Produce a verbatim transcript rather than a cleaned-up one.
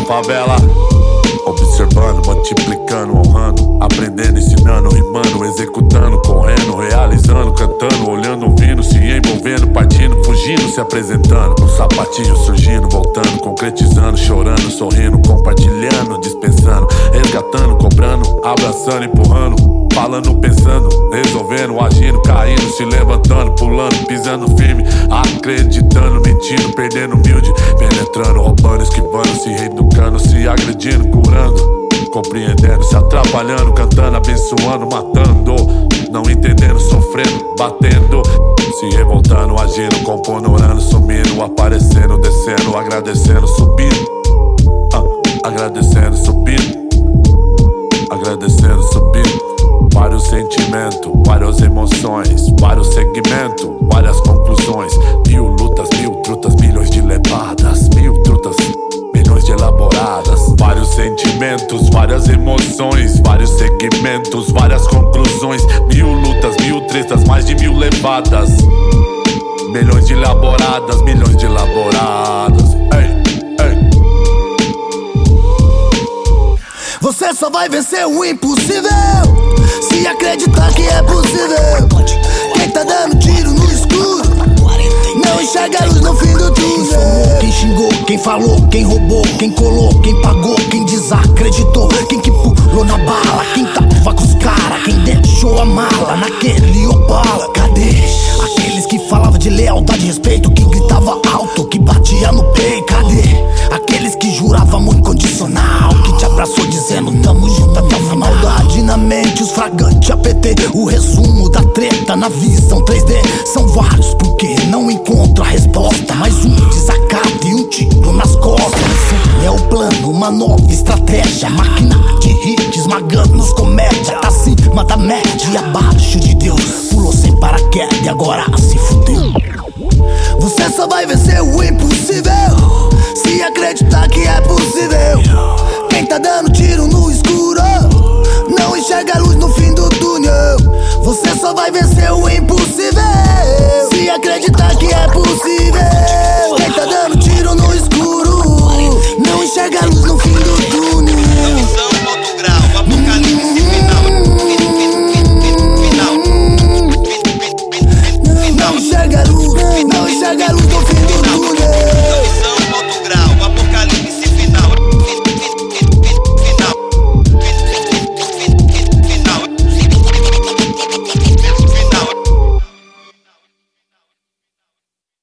favela. Observando, multiplicando, honrando, aprendendo, ensinando, rimando, executando, correndo, realizando, cantando, olhando, ouvindo, se envolvendo, partindo, fugindo, se apresentando. No sapatinho surgindo, voltando, concretizando, chorando, sorrindo, compartilhando, dispensando, resgatando, cobrando, abraçando, empurrando, falando, pensando, resolvendo, agindo, caindo, se levantando, pulando, pisando firme, acreditando, mentindo, perdendo humilde, penetrando, roubando, esquivando, se reeducando, se agredindo, curando, compreendendo, se atrapalhando, cantando, abençoando, matando, não entendendo, sofrendo, batendo, se revoltando, agindo, compondo, orando, sumindo, aparecendo, descendo, agradecendo, subindo, ah, agradecendo, subindo, agradecendo, subindo. Vários sentimentos, várias emoções, vários segmentos, várias conclusões. Mil lutas, mil trutas, milhões de levadas. Mil trutas, milhões de elaboradas. Vários sentimentos, várias emoções, vários segmentos, várias conclusões. Mil lutas, mil tretas, mais de mil levadas. Milhões de elaboradas, milhões de elaboradas. Ei, ei. Você só vai vencer o impossível se acreditar que é possível. Quem tá dando tiro no escuro não enxerga a luz no fim do túnel. Quem xingou, quem falou, quem roubou, quem colou, quem pagou, quem desacreditou, quem que pulou na bala, quem tava com os caras, quem deixou a mala naquele opala. Cadê aqueles que falavam de lealdade e respeito, que gritava alto, que batia no peito? Cadê aqueles que juravam amor incondicional, que te abraçou dizendo tamo junto até o final? Maldade na mente, os fragantes A P T, o resumo da treta na visão três D. São vários porque não encontro a resposta, mais um desacato e um tiro nas costas. É o plano, uma nova estratégia, máquina de hit esmagando nos comédia. Tá acima da média e abaixo de Deus, pulou sem paraquedas e agora se fudeu. Você só vai vencer o impossível se acreditar que é possível. Quem tá dando tiro no escuro não enxerga a luz no fim do túnel. Você só vai vencer o impossível se acreditar